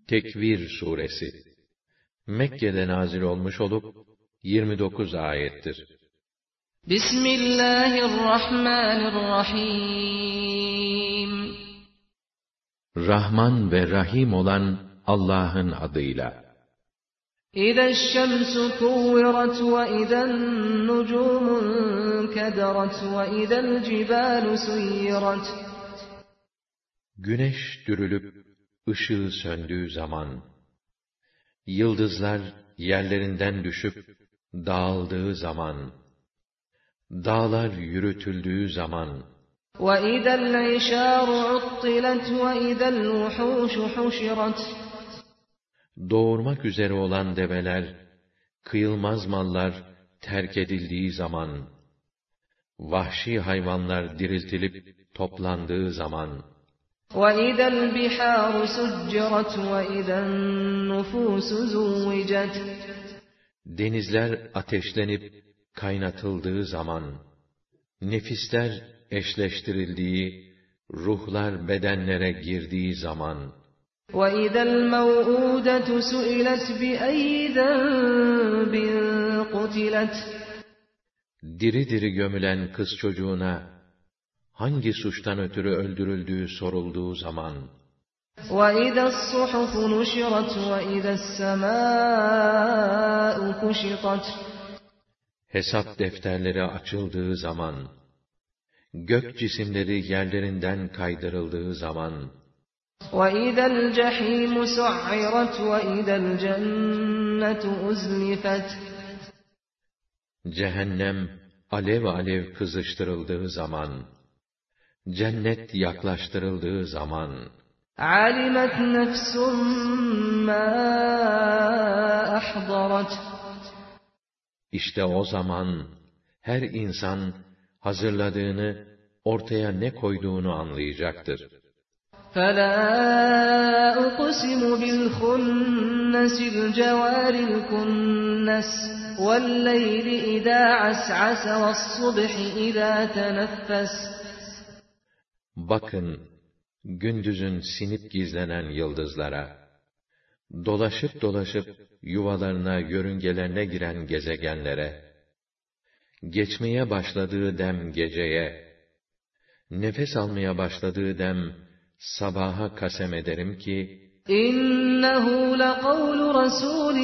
Tekvir suresi Mekke'de nazil olmuş olup 29 ayettir. Bismillahirrahmanirrahim. Rahman ve Rahim olan Allah'ın adıyla. İze'ş-şemsu kuvvirat ve ize'n-nucumu kederat ve ize'l-cibalu suyyirat. Güneş dürülüp ışığı söndüğü zaman, yıldızlar yerlerinden düşüp dağıldığı zaman, dağlar yürütüldüğü zaman, وَإِذَا الْعِشَارُ عُطِّلَتْ وَإِذَا الْوُحُوشُ حُشِرَتْ. doğurmak üzere olan develer, kıyılmaz mallar terk edildiği zaman, vahşi hayvanlar diriltilip toplandığı zaman, وَإِذَا الْبِحَارُ سُجِّرَتْ وَإِذَا النُّفُوسُ زُوِّجَتْ. denizler ateşlenip kaynatıldığı zaman, nefisler eşleştirildiği, ruhlar bedenlere girdiği zaman, وَإِذَا الْمَوْءُودَةُ سُئِلَتْ بِأَيِّ ذَنبٍ قُتِلَتْ. diri diri gömülen kız çocuğuna, hangi suçtan ötürü öldürüldüğü sorulduğu zaman, وَإِذَا الصُّحُفُ نُشِرَتْ وَإِذَا السَّمَاءُ كُشِطَتْ. hesap defterleri açıldığı zaman, gök cisimleri yerlerinden kaydırıldığı zaman, وَإِذَا الْجَحِيمُ سُعِّرَتْ وَإِذَا الْجَنَّةُ أُزْلِفَتْ. cehennem alev alev kızıştırıldığı zaman, cennet yaklaştırıldığı zaman, عَلِمَتْ نَفْسٌ مَّا أَحْضَرَتْ. İşte o zaman her insan hazırladığını, ortaya ne koyduğunu anlayacaktır. فَلَا أُقْسِمُ بِالْخُنَّسِ الْجَوَارِ الْكُنَّسِ وَاللَّيْلِ إِذَا عَسْعَسَ وَالصُّبْحِ إِذَا تَنَفَّسَ. Bakın, gündüzün sinip gizlenen yıldızlara, dolaşıp dolaşıp yuvalarına, yörüngelerine giren gezegenlere, geçmeye başladığı dem geceye, nefes almaya başladığı dem sabaha kasem ederim ki, إِنَّهُ لَقَوْلُ رَسُولٍ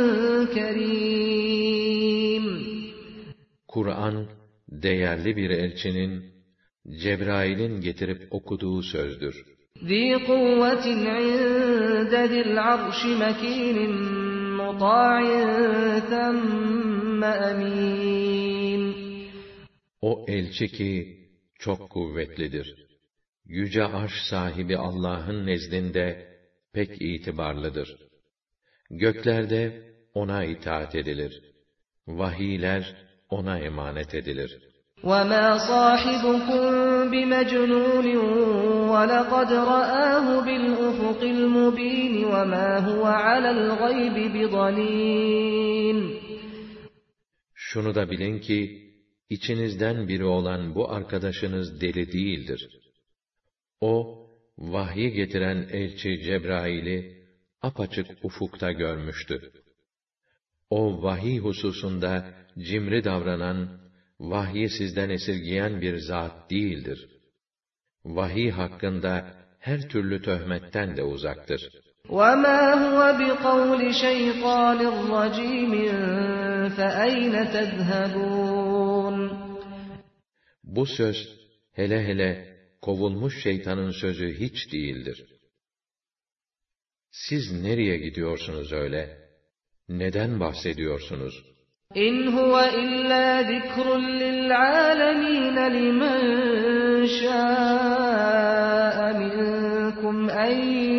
كَرِيمٍ. Kur'an, değerli bir elçinin, Cebrail'in getirip okuduğu sözdür. ذِي قُوَّةٍ عِندَ ذِي الْعَرْشِ مَكِينٍ مُطَاعٍ ثَمَّ أَمِينٍ. O elçi ki, çok kuvvetlidir. Yüce Arş sahibi Allah'ın nezdinde pek itibarlıdır. Göklerde ona itaat edilir. Vahiyler ona emanet edilir. وَمَا صَاحِبُكُم بِمَجْنُونٍ وَلَقَدْ رَآهُ بِالْأُفُقِ الْمُبِينِ وَمَا هُوَ عَلَى الْغَيْبِ بِضَنِينٍ. Şunu da bilin ki, içinizden biri olan bu arkadaşınız deli değildir. O, vahyi getiren elçi Cebrail'i apaçık ufukta görmüştü. O vahiy hususunda cimri davranan, vahyi sizden esirgeyen bir zat değildir. Vahiy hakkında her türlü töhmetten de uzaktır. وَمَا هُوَ بِقَوْلِ شَيْطَانٍ رَّجِيمٍ فَأَيْنَ تَذْهَبُونَ. Bu söz, hele hele kovulmuş şeytanın sözü hiç değildir. Siz nereye gidiyorsunuz öyle? Neden bahsediyorsunuz? إِنْ هُوَ إِلَّا ذِكْرٌ لِّلْعَالَمِينَ لِمَن شَاءَ مِنكُمْ أَن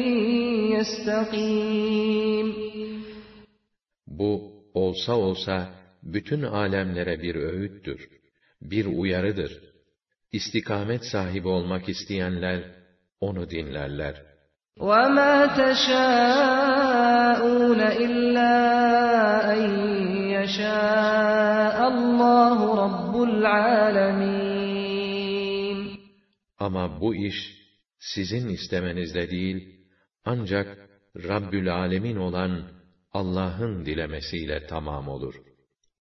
يَسْتَقِيمَ. Bu, olsa olsa, bütün alemlere bir öğüttür, bir uyarıdır. İstikamet sahibi olmak isteyenler, onu dinlerler. وَمَا تَشَاءُونَ إِلَّا أَن يَشَاءَ اللّٰهُ رَبُّ الْعَالَمِينَ. Ama bu iş, sizin istemenizle değil, ancak Rabbül Alemin olan Allah'ın dilemesiyle tamam olur.